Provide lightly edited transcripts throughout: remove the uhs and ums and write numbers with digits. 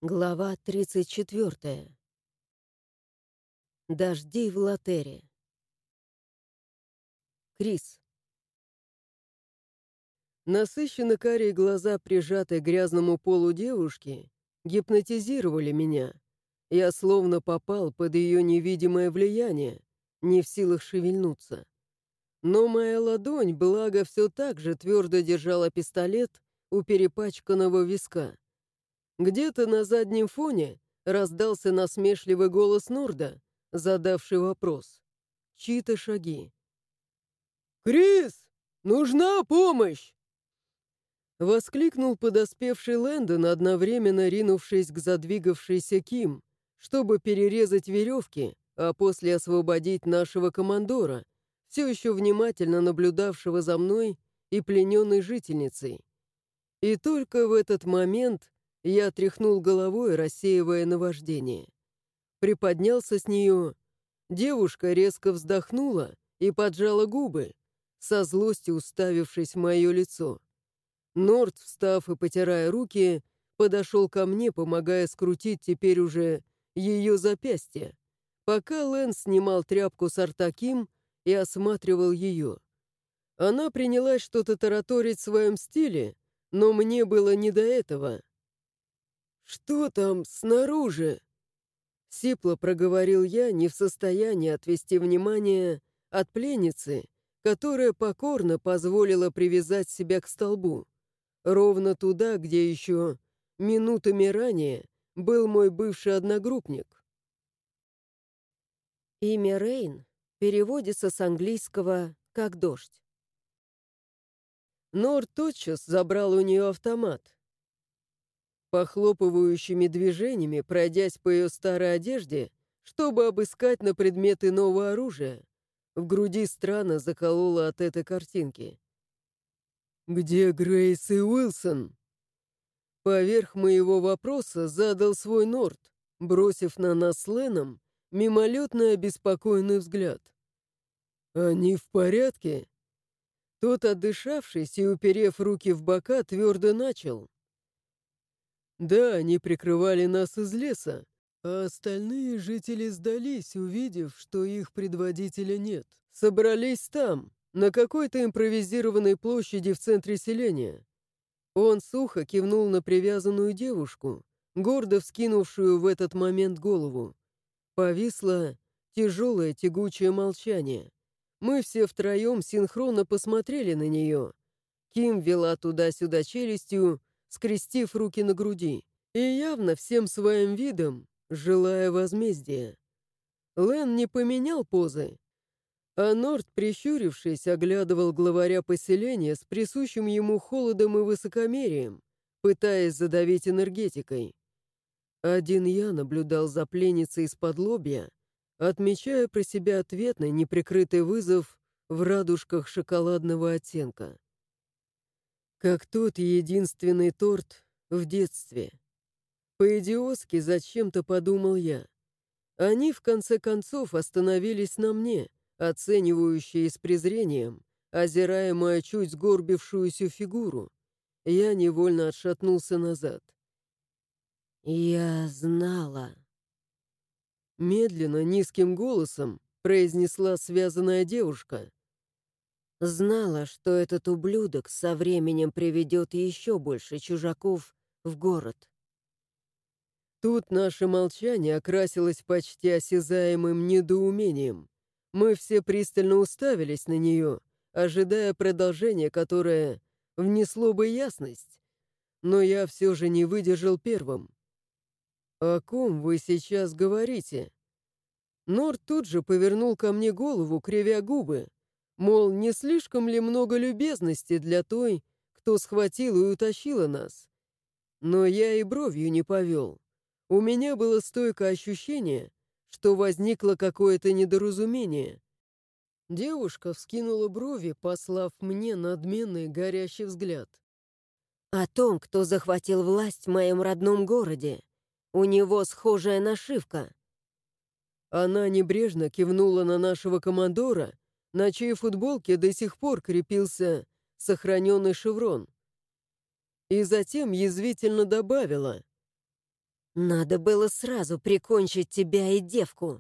Глава 34. Дожди в Латере. Крис. Насыщенно-карие глаза, прижатые к грязному полу девушки, гипнотизировали меня. Я словно попал под ее невидимое влияние, не в силах шевельнуться. Но моя ладонь, благо, все так же твердо держала пистолет у перепачканного виска. Где-то на заднем фоне раздался насмешливый голос Норда, задавший вопрос. Чьи-то шаги. «Крис, нужна помощь!» Воскликнул подоспевший Лэндон, одновременно ринувшись к задвигавшейся Ким, чтобы перерезать веревки, а после освободить нашего командора, все еще внимательно наблюдавшего за мной и плененной жительницей. И только в этот момент я тряхнул головой, рассеивая наваждение. Приподнялся с нее. Девушка резко вздохнула и поджала губы, со злостью уставившись в мое лицо. Норд, встав и потирая руки, подошел ко мне, помогая скрутить теперь уже ее запястье, пока Лэн снимал тряпку с рта Ким и осматривал ее. Она принялась что-то тараторить в своем стиле, но мне было не до этого. «Что там снаружи?» Сипло проговорил я, не в состоянии отвести внимание от пленницы, которая покорно позволила привязать себя к столбу, ровно туда, где еще минутами ранее был мой бывший одногруппник. Имя Рейн переводится с английского как «дождь». Норд тотчас забрал у нее автомат. Похлопывающими движениями, пройдясь по ее старой одежде, чтобы обыскать на предмет иного оружия, в груди странно закололо от этой картинки. «Где Грейс и Уилсон?» Поверх моего вопроса задал свой Норд, бросив на нас с Леном мимолетный обеспокоенный взгляд. «Они в порядке?» Тот, отдышавшись и уперев руки в бока, твердо начал. «Да, они прикрывали нас из леса, а остальные жители сдались, увидев, что их предводителя нет. Собрались там, на какой-то импровизированной площади в центре селения». Он сухо кивнул на привязанную девушку, гордо вскинувшую в этот момент голову. Повисло тяжелое тягучее молчание. Мы все втроем синхронно посмотрели на нее. Ким вела туда-сюда челюстью, скрестив руки на груди, и явно всем своим видом, желая возмездия. Лэн не поменял позы, а Норд, прищурившись, оглядывал главаря поселения с присущим ему холодом и высокомерием, пытаясь задавить энергетикой. Один я наблюдал за пленницей из-под лобья, отмечая про себя ответный неприкрытый вызов в радужках шоколадного оттенка. Как тот единственный торт в детстве. По-идиотски зачем-то подумал я. Они, в конце концов, остановились на мне, оценивающие с презрением, озирая мою чуть сгорбившуюся фигуру. Я невольно отшатнулся назад. «Я знала». Медленно, низким голосом произнесла связанная девушка. «Знала, что этот ублюдок со временем приведет еще больше чужаков в город». Тут наше молчание окрасилось почти осязаемым недоумением. Мы все пристально уставились на нее, ожидая продолжения, которое внесло бы ясность. Но я все же не выдержал первым. «О ком вы сейчас говорите?» Норд тут же повернул ко мне голову, кривя губы. Мол, не слишком ли много любезности для той, кто схватил и утащила нас? Но я и бровью не повел. У меня было стойкое ощущение, что возникло какое-то недоразумение. Девушка вскинула брови, послав мне надменный горящий взгляд. «О том, кто захватил власть в моем родном городе. У него схожая нашивка». Она небрежно кивнула на нашего командора, на чьей футболке до сих пор крепился сохраненный шеврон. И затем язвительно добавила. Надо было сразу прикончить тебя и девку.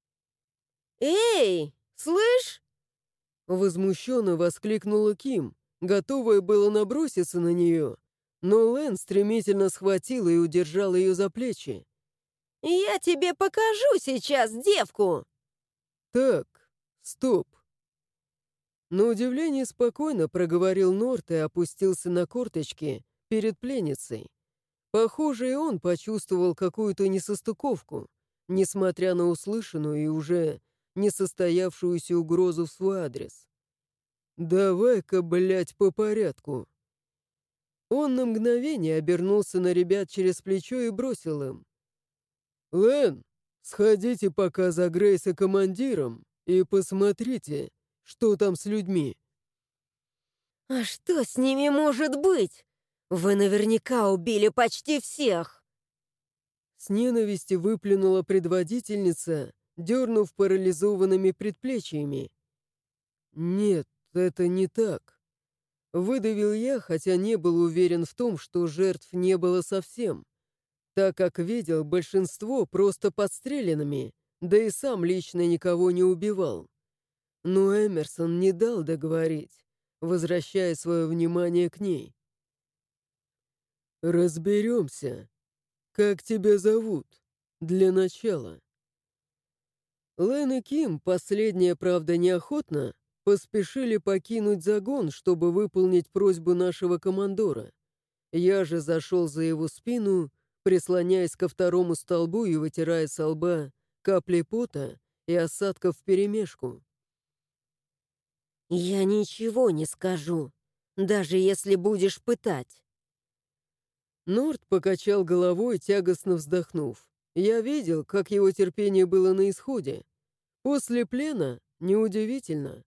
«Эй, слышь?» Возмущенно воскликнула Ким, готовая было наброситься на нее, но Лэн стремительно схватил и удержал ее за плечи. «Я тебе покажу сейчас девку!» «Так, стоп!» На удивление спокойно проговорил Норт и опустился на корточки перед пленницей. Похоже, и он почувствовал какую-то несостыковку, несмотря на услышанную и уже несостоявшуюся угрозу в свой адрес. «Давай-ка, блядь, по порядку!» Он на мгновение обернулся на ребят через плечо и бросил им. «Лэн, сходите пока за Грейс и командиром и посмотрите, что там с людьми». «А что с ними может быть? Вы наверняка убили почти всех!» С ненависти выплюнула предводительница, дернув парализованными предплечьями. «Нет, это не так». Выдавил я, хотя не был уверен в том, что жертв не было совсем, так как видел большинство просто подстреленными, да и сам лично никого не убивал. Но Эмерсон не дал договорить, возвращая свое внимание к ней. «Разберемся. Как тебя зовут? Для начала». Лэн и Ким, последняя, правда, неохотно, поспешили покинуть загон, чтобы выполнить просьбу нашего командора. Я же зашел за его спину, прислоняясь ко второму столбу и вытирая со лба капли пота и осадков вперемешку. «Я ничего не скажу, даже если будешь пытать». Норт покачал головой, тягостно вздохнув. Я видел, как его терпение было на исходе. После плена неудивительно.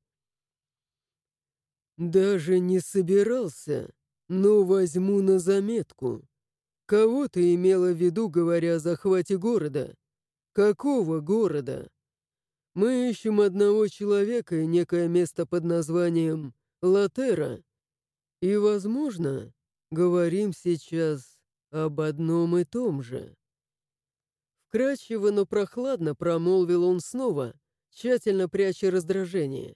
«Даже не собирался, но возьму на заметку. Кого ты имела в виду, говоря о захвате города? Какого города? Мы ищем одного человека и некое место под названием Латера. И, возможно, говорим сейчас об одном и том же». Вкрадчиво, но прохладно промолвил он снова, тщательно пряча раздражение.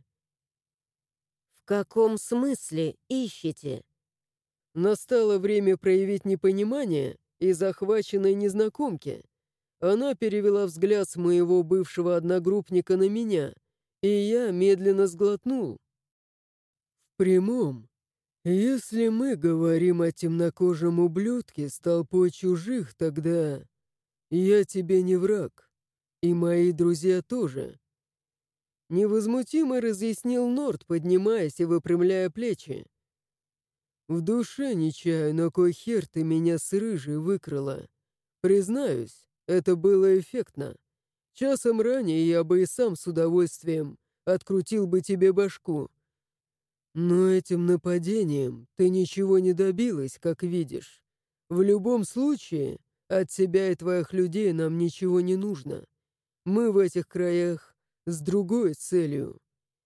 «В каком смысле ищете?» Настало время проявить непонимание и захваченной незнакомке. Она перевела взгляд с моего бывшего одногруппника на меня, и я медленно сглотнул. В прямом. Если мы говорим о темнокожем ублюдке с толпой чужих, тогда я тебе не враг, и мои друзья тоже. Невозмутимо разъяснил Норт, поднимаясь и выпрямляя плечи. В душе не чаю, на кой хер ты меня с рыжей выкрала. Признаюсь, это было эффектно. Часом ранее я бы и сам с удовольствием открутил бы тебе башку. Но этим нападением ты ничего не добилась, как видишь. В любом случае, от тебя и твоих людей нам ничего не нужно. Мы в этих краях с другой целью».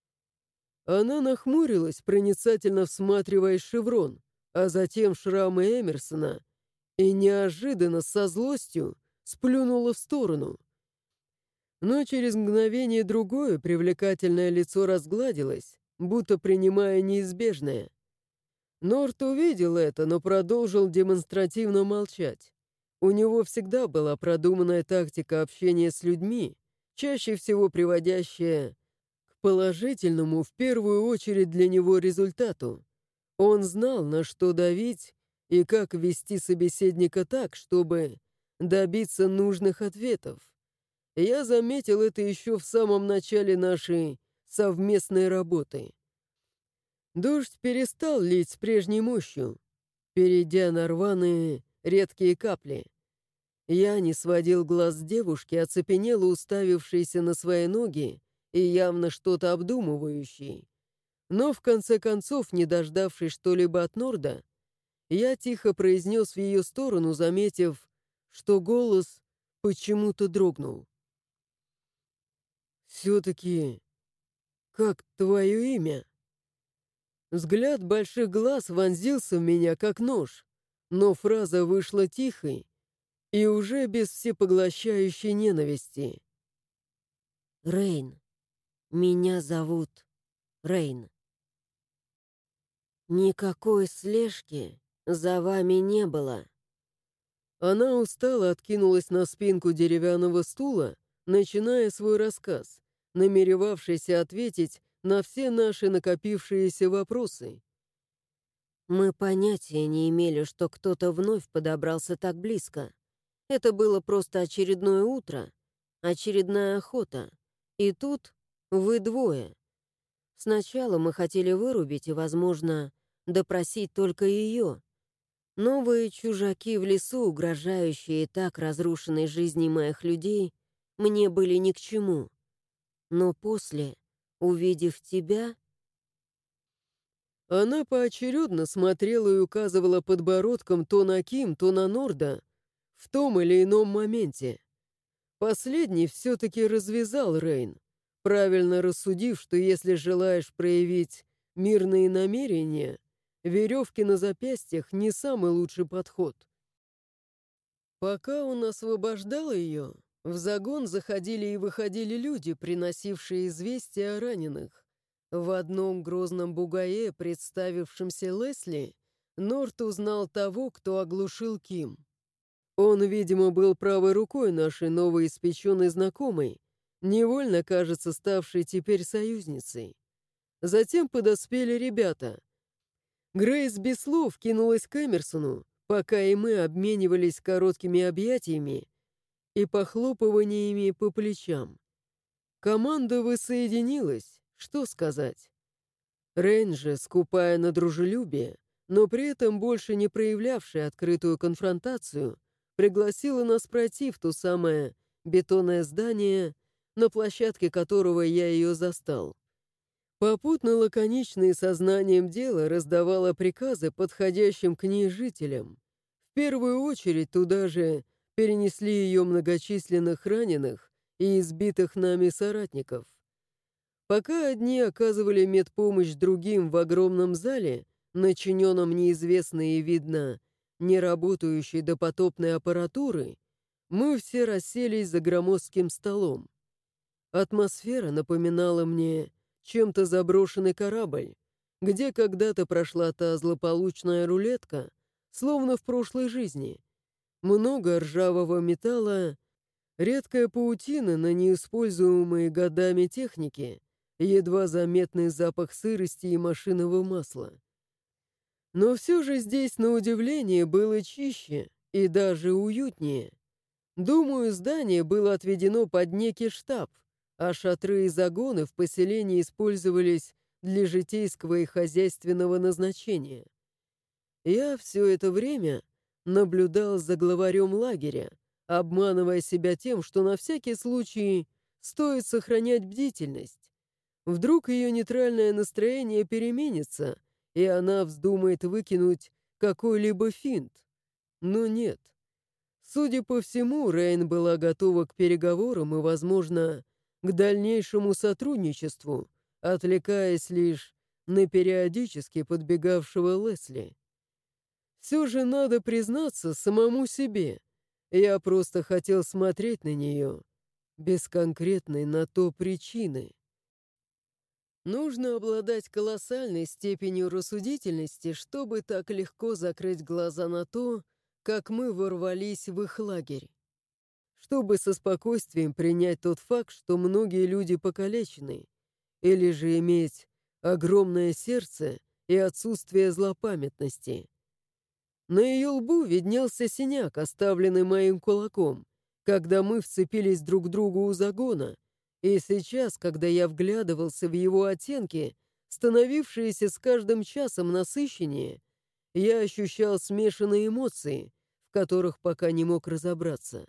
Она нахмурилась, проницательно всматриваясь в шеврон, а затем в шрамы Эмерсона, и неожиданно со злостью сплюнула в сторону. Но через мгновение другое привлекательное лицо разгладилось, будто принимая неизбежное. Норт увидел это, но продолжил демонстративно молчать. У него всегда была продуманная тактика общения с людьми, чаще всего приводящая к положительному в первую очередь для него результату. Он знал, на что давить и как вести собеседника так, чтобы добиться нужных ответов. Я заметил это еще в самом начале нашей совместной работы. Дождь перестал лить с прежней мощью, перейдя на рваные редкие капли. Я не сводил глаз с девушки, оцепенело уставившейся на свои ноги и явно что-то обдумывающей. Но в конце концов, не дождавшись что-либо от Норда, я тихо произнес в ее сторону, заметив, что голос почему-то дрогнул. «Все-таки, как твое имя?» Взгляд больших глаз вонзился в меня, как нож, но фраза вышла тихой, И уже без всепоглощающей ненависти. Рейн. Меня зовут Рейн. Никакой слежки за вами не было. Она устало откинулась на спинку деревянного стула, начиная свой рассказ, намеревавшийся ответить на все наши накопившиеся вопросы. Мы понятия не имели, что кто-то вновь подобрался так близко. Это было просто очередное утро, очередная охота. И тут вы двое. Сначала мы хотели вырубить и, возможно, допросить только ее. Новые чужаки в лесу, угрожающие так разрушенной жизни моих людей, мне были ни к чему. Но после, увидев тебя, Она поочередно смотрела и указывала подбородком то на Ким, то на Норда в том или ином моменте. Последний все-таки развязал Рейн, правильно рассудив, что если желаешь проявить мирные намерения, веревки на запястьях не самый лучший подход. Пока он освобождал ее, в загон заходили и выходили люди, приносившие известия о раненых. В одном грозном бугае, представившемся Лесли, Норт узнал того, кто оглушил Ким. Он, видимо, был правой рукой нашей новоиспеченной знакомой, невольно, кажется, ставшей теперь союзницей. Затем подоспели ребята. Грейс без слов кинулась к Эмерсону, пока и мы обменивались короткими объятиями и похлопываниями по плечам. Команда воссоединилась, что сказать. Рейн же, скупая на дружелюбие, но при этом больше не проявлявшая открытую конфронтацию, пригласила нас пройти в то самое бетонное здание, на площадке которого я ее застал. Попутно лаконично и сознанием дела раздавала приказы подходящим к ней жителям. В первую очередь туда же перенесли ее многочисленных раненых и избитых нами соратников. Пока одни оказывали медпомощь другим в огромном зале, начиненном неизвестной и, видно, неработающей допотопной аппаратурой, мы все расселись за громоздким столом. Атмосфера напоминала мне чем-то заброшенный корабль, где когда-то прошла та злополучная рулетка, словно в прошлой жизни. Много ржавого металла, редкая паутина на неиспользуемые годами техники, едва заметный запах сырости и машинного масла. Но все же здесь, на удивление, было чище и даже уютнее. Думаю, здание было отведено под некий штаб, а шатры и загоны в поселении использовались для житейского и хозяйственного назначения. Я все это время наблюдал за главарем лагеря, обманывая себя тем, что на всякий случай стоит сохранять бдительность. Вдруг ее нейтральное настроение переменится, и она вздумает выкинуть какой-либо финт. Но нет. Судя по всему, Рейн была готова к переговорам и, возможно, к дальнейшему сотрудничеству, отвлекаясь лишь на периодически подбегавшего Лесли. Все же надо признаться самому себе. Я просто хотел смотреть на нее, без конкретной на то причины. Нужно обладать колоссальной степенью рассудительности, чтобы так легко закрыть глаза на то, как мы ворвались в их лагерь. Чтобы со спокойствием принять тот факт, что многие люди покалечены, или же иметь огромное сердце и отсутствие злопамятности. На ее лбу виднелся синяк, оставленный моим кулаком, когда мы вцепились друг к другу у загона, и сейчас, когда я вглядывался в его оттенки, становившиеся с каждым часом насыщеннее, я ощущал смешанные эмоции, в которых пока не мог разобраться.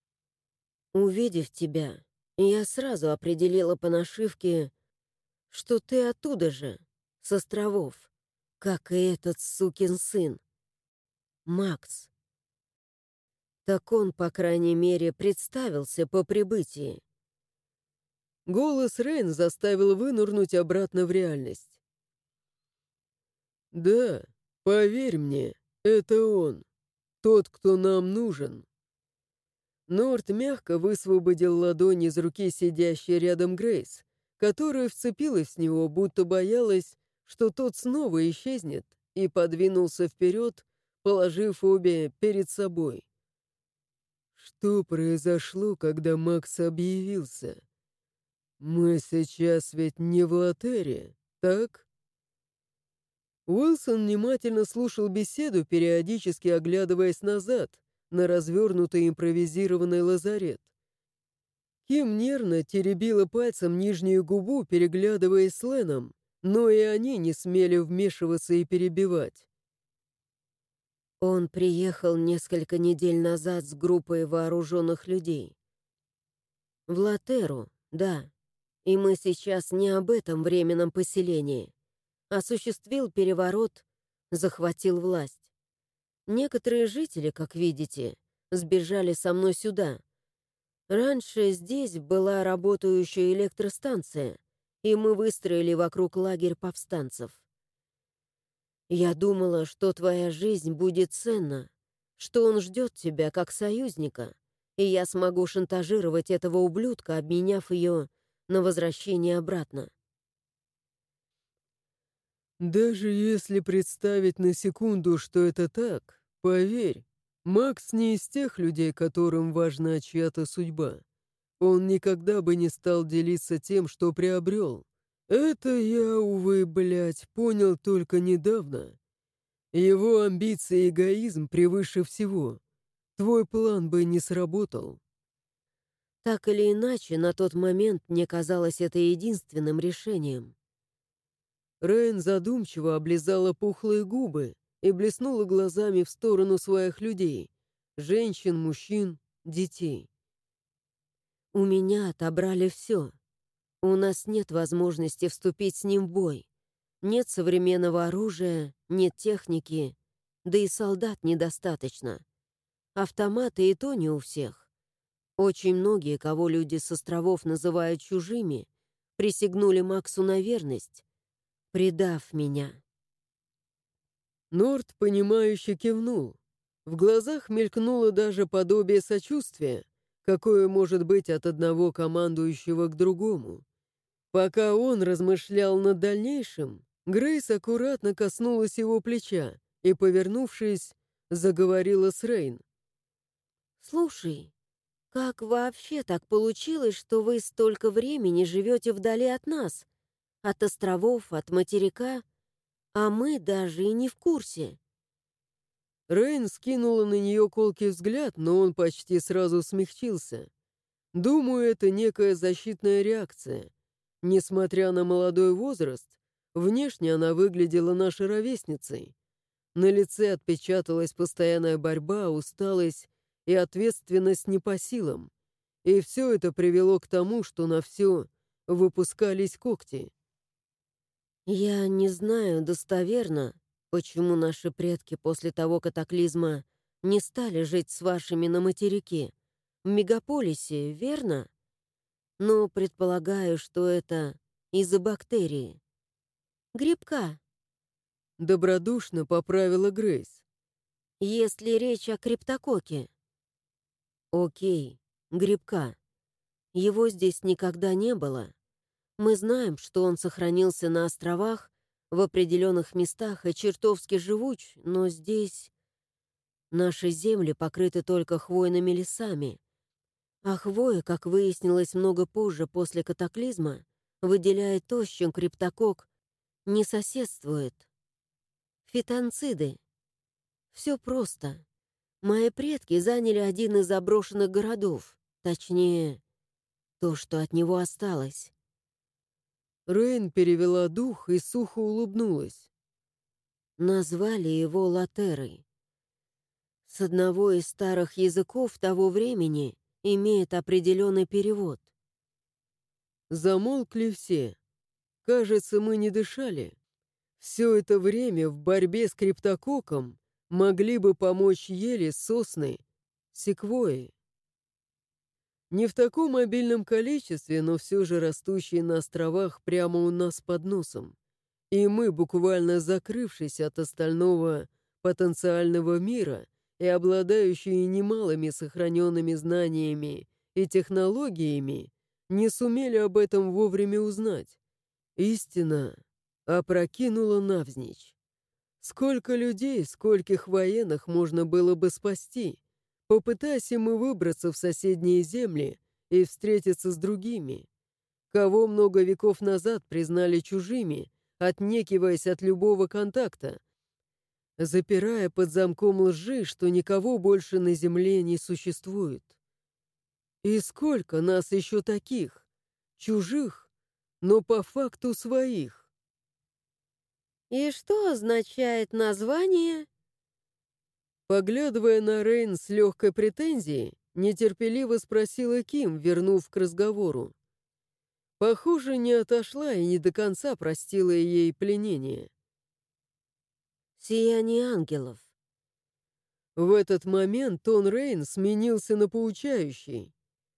увидев тебя, я сразу определила по нашивке, что ты оттуда же, с островов, как и этот сукин сын, Макс. Так он, по крайней мере, представился по прибытии. Голос Рейн заставил вынырнуть обратно в реальность. «Да, поверь мне, это он, тот, кто нам нужен». Норт мягко высвободил ладонь из руки сидящей рядом Грейс, которая вцепилась в него, будто боялась, что тот снова исчезнет, и подвинулся вперед, положив обе перед собой. Что произошло, когда Макс объявился? Мы сейчас ведь не в Латере, так? Уилсон внимательно слушал беседу, периодически оглядываясь назад на развернутый импровизированный лазарет. Ким нервно теребила пальцем нижнюю губу, переглядываясь с Леном, но и они не смели вмешиваться и перебивать. Он приехал несколько недель назад с группой вооруженных людей. В Латеру, да. И мы сейчас не об этом временном поселении. Осуществил переворот, захватил власть. Некоторые жители, как видите, сбежали со мной сюда. Раньше здесь была работающая электростанция, и мы выстроили вокруг лагерь повстанцев. Я думала, что твоя жизнь будет ценна, что он ждет тебя как союзника, и я смогу шантажировать этого ублюдка, обменяв ее на возвращение обратно. Даже если представить на секунду, что это так, поверь, Макс не из тех людей, которым важна чья-то судьба. Он никогда бы не стал делиться тем, что приобрел. Это я, увы, блядь, понял только недавно. Его амбиции и эгоизм превыше всего. Твой план бы не сработал. Так или иначе, на тот момент мне казалось это единственным решением. Рейн задумчиво облизала пухлые губы и блеснула глазами в сторону своих людей. Женщин, мужчин, детей. У меня отобрали все. У нас нет возможности вступить с ним в бой. Нет современного оружия, нет техники, да и солдат недостаточно. Автоматы и то не у всех. Очень многие, кого люди с островов называют чужими, присягнули Максу на верность, предав меня. Норт, понимающе кивнул. В глазах мелькнуло даже подобие сочувствия, какое может быть от одного командующего к другому. Пока он размышлял над дальнейшим, Грейс аккуратно коснулась его плеча и, повернувшись, заговорила с Рейн. «Слушай, как вообще так получилось, что вы столько времени живете вдали от нас, от островов, от материка, а мы даже и не в курсе?» Рейн скинула на нее колкий взгляд, но он почти сразу смягчился. Думаю, это некая защитная реакция. Несмотря на молодой возраст, внешне она выглядела нашей ровесницей. На лице отпечаталась постоянная борьба, усталость и ответственность не по силам. И все это привело к тому, что на все выпускались когти. Я не знаю достоверно, почему наши предки после того катаклизма не стали жить с вашими на материке, в мегаполисе, верно? Но предполагаю, что это из-за бактерии. Грибка, Добродушно поправила Грейс. если речь о криптококе. Окей, грибка. Его здесь никогда не было. Мы знаем, что он сохранился на островах, в определенных местах и чертовски живуч, но здесь наши земли покрыты только хвойными лесами. А хвоя, как выяснилось много позже после катаклизма, выделяет то, с чем криптокок не соседствует. Фитонциды. Все просто. Мои предки заняли один из заброшенных городов, точнее, то, что от него осталось. Рейн перевела дух и сухо улыбнулась. Назвали его Латерой. С одного из старых языков того времени имеет определенный перевод. Замолкли все. Кажется, мы не дышали. Все это время в борьбе с криптококком могли бы помочь ели, сосны, секвойи. Не в таком обильном количестве, но все же растущие на островах прямо у нас под носом. И мы, буквально закрывшись от остального потенциального мира и обладающие немалыми сохраненными знаниями и технологиями, не сумели об этом вовремя узнать. Истина опрокинула навзничь. Сколько людей, скольких военных можно было бы спасти, попытаясь мы выбраться в соседние земли и встретиться с другими, кого много веков назад признали чужими, отнекиваясь от любого контакта, запирая под замком лжи, что никого больше на земле не существует. И сколько нас еще таких, чужих, но по факту своих? И что означает название? Поглядывая на Рейн с легкой претензией, нетерпеливо спросила Ким, вернув к разговору. Похоже, не отошла и не до конца простила ей пленение. Сияние ангелов. В этот момент тон Рейн сменился на поучающий.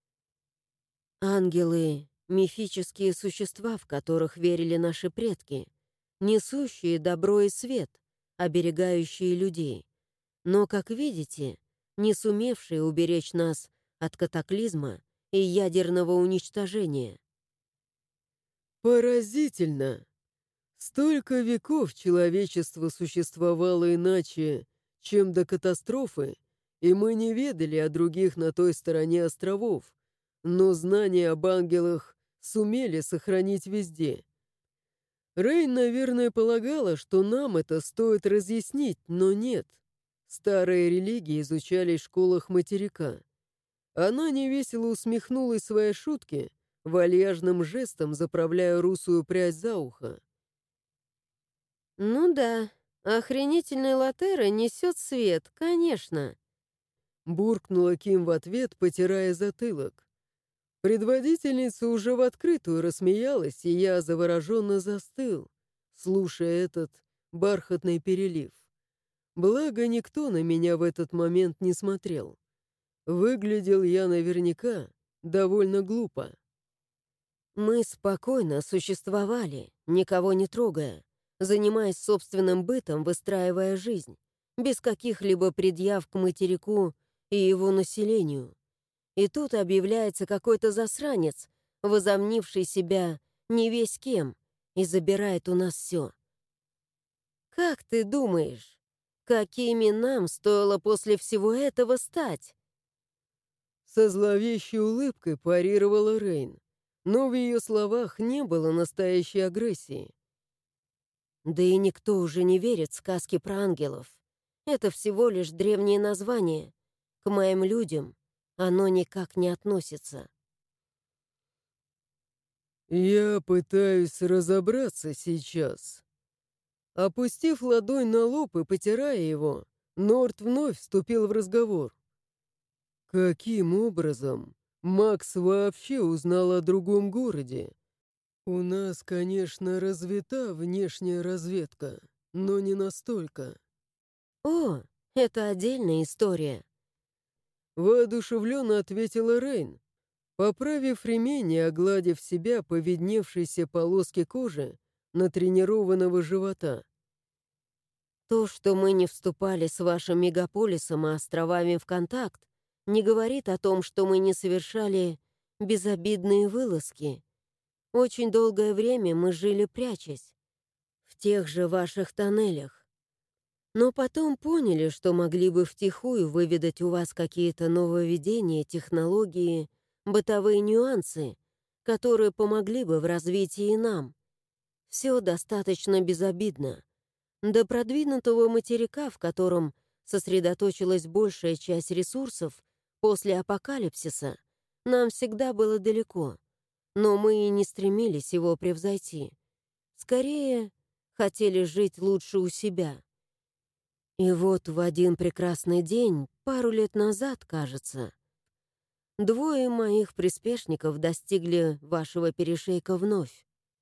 Ангелы — мифические существа, в которых верили наши предки, несущие добро и свет, оберегающие людей, но, как видите, не сумевшие уберечь нас от катаклизма и ядерного уничтожения. Поразительно! Столько веков человечество существовало иначе, чем до катастрофы, и мы не ведали о других на той стороне островов, но знания об ангелах сумели сохранить везде. Рейн, наверное, полагала, что нам это стоит разъяснить, но нет. Старые религии изучались в школах материка. Она невесело усмехнулась своей шутке, вальяжным жестом заправляя русую прядь за ухо. Ну да, охренительный Латера несет свет, конечно. Буркнула Ким в ответ, потирая затылок. Предводительница уже в открытую рассмеялась, и я завороженно застыл, слушая этот бархатный перелив. Благо, никто на меня в этот момент не смотрел. Выглядел я наверняка довольно глупо. Мы спокойно существовали, никого не трогая, занимаясь собственным бытом, выстраивая жизнь, без каких-либо предъяв к материку и его населению. И тут объявляется какой-то засранец, возомнивший себя не весь кем, и забирает у нас все. Как ты думаешь, какими нам стоило после всего этого стать? Со зловещей улыбкой парировала Рейн, но в ее словах не было настоящей агрессии. Да и никто уже не верит в сказки про ангелов. Это всего лишь древнее название. К моим людям оно никак не относится. «Я пытаюсь разобраться сейчас». Опустив ладонь на лоб и потирая его, Норт вновь вступил в разговор. «Каким образом Макс вообще узнал о другом городе? У нас, конечно, развита внешняя разведка, но не настолько». О, это отдельная история. Воодушевленно ответила Рейн, поправив ремень и огладив себя по видневшейся полоске кожи натренированного живота. То, что мы не вступали с вашим мегаполисом и островами в контакт, не говорит о том, что мы не совершали безобидные вылазки. Очень долгое время мы жили прячась, в тех же ваших тоннелях. Но потом поняли, что могли бы втихую выведать у вас какие-то нововведения, технологии, бытовые нюансы, которые помогли бы в развитии нам. Все достаточно безобидно. До продвинутого материка, в котором сосредоточилась большая часть ресурсов после апокалипсиса, нам всегда было далеко, но мы и не стремились его превзойти. Скорее, хотели жить лучше у себя. И вот в один прекрасный день, пару лет назад, кажется, двое моих приспешников достигли вашего перешейка вновь.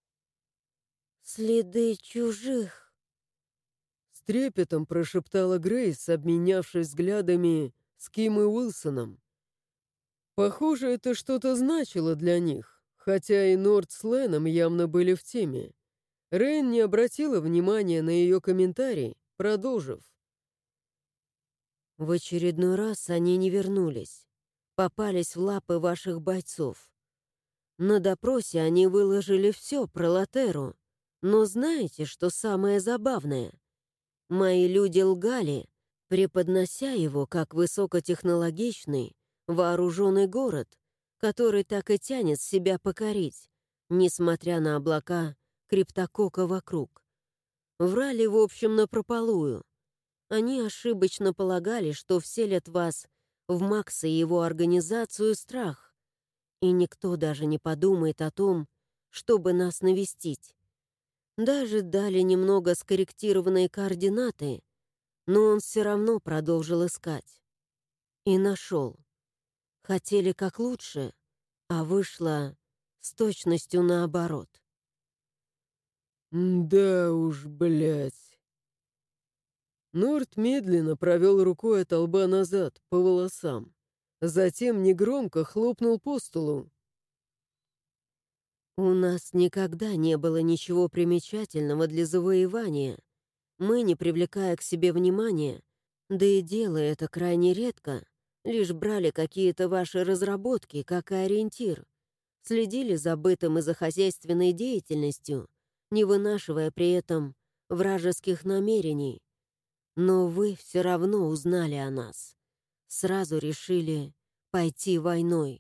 Следы чужих. С трепетом прошептала Грейс, обменявшись взглядами с Ким и Уилсоном. Похоже, это что-то значило для них, хотя и Норд с Леном явно были в теме. Рейн не обратила внимания на ее комментарий, продолжив. В очередной раз они не вернулись. Попались в лапы ваших бойцов. На допросе они выложили все про Латеру. Но знаете, что самое забавное? Мои люди лгали, преподнося его как высокотехнологичный, вооруженный город, который так и тянет себя покорить, несмотря на облака криптокока вокруг. Врали, в общем, напропалую. Они ошибочно полагали, что вселят вас в Макса и его организацию страх, и никто даже не подумает о том, чтобы нас навестить. Даже дали немного скорректированные координаты, но он все равно продолжил искать. И нашел. Хотели как лучше, а вышло с точностью наоборот. Да уж, блядь. Норт медленно провел рукой от лба назад, по волосам. Затем негромко хлопнул по столу. У нас никогда не было ничего примечательного для завоевания. Мы, не привлекая к себе внимания, да и делая это крайне редко, лишь брали какие-то ваши разработки как и ориентир, следили за бытом и за хозяйственной деятельностью, не вынашивая при этом вражеских намерений. Но вы все равно узнали о нас. Сразу решили пойти войной.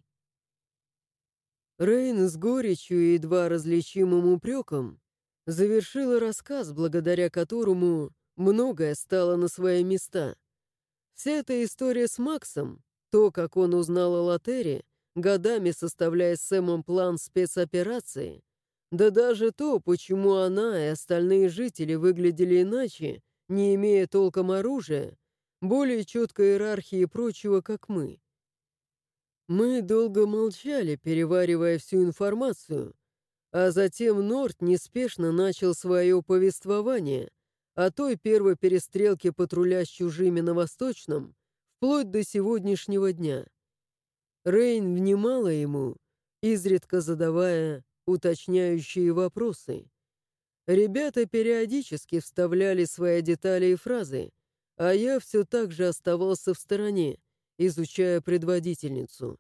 Рейн с горечью и едва различимым упреком завершила рассказ, благодаря которому многое стало на свои места. Вся эта история с Максом, то, как он узнал о Латере, годами составляя с Сэмом план спецоперации, да даже то, почему она и остальные жители выглядели иначе, не имея толком оружия, более четкой иерархии и прочего, как мы. Мы долго молчали, переваривая всю информацию, а затем Норт неспешно начал свое повествование о той первой перестрелке патруля с чужими на Восточном вплоть до сегодняшнего дня. Рейн внимала ему, изредка задавая уточняющие вопросы. Ребята периодически вставляли свои детали и фразы, а я все так же оставался в стороне, изучая предводительницу.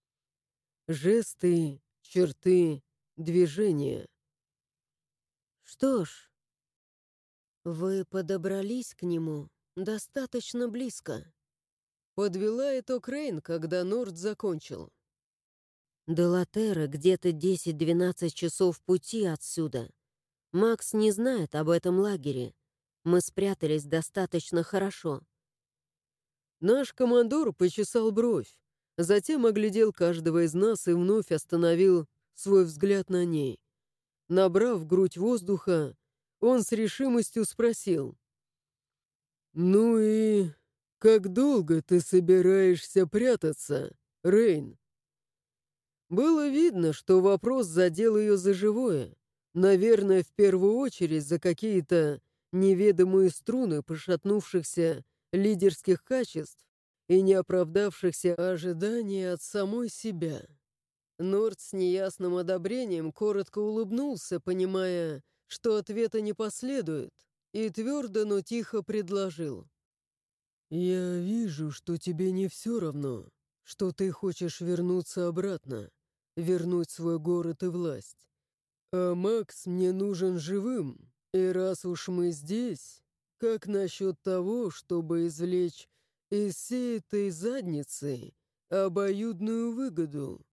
Жесты, черты, движения. Что ж, вы подобрались к нему достаточно близко. Подвела итог Рейн, когда Норд закончил. До Латеры где-то 10-12 часов пути отсюда. Макс не знает об этом лагере. Мы спрятались достаточно хорошо. Наш командор почесал бровь, затем оглядел каждого из нас и вновь остановил свой взгляд на ней. Набрав в грудь воздуха, он с решимостью спросил: «Ну и как долго ты собираешься прятаться, Рейн?» Было видно, что вопрос задел ее за живое. Наверное, в первую очередь за какие-то неведомые струны пошатнувшихся лидерских качеств и неоправдавшихся ожиданий от самой себя. Норд с неясным одобрением коротко улыбнулся, понимая, что ответа не последует, и твердо, но тихо предложил: «Я вижу, что тебе не все равно, что ты хочешь вернуться обратно, вернуть свой город и власть. А Макс мне нужен живым, и раз уж мы здесь, как насчет того, чтобы извлечь из всей этой задницы обоюдную выгоду?»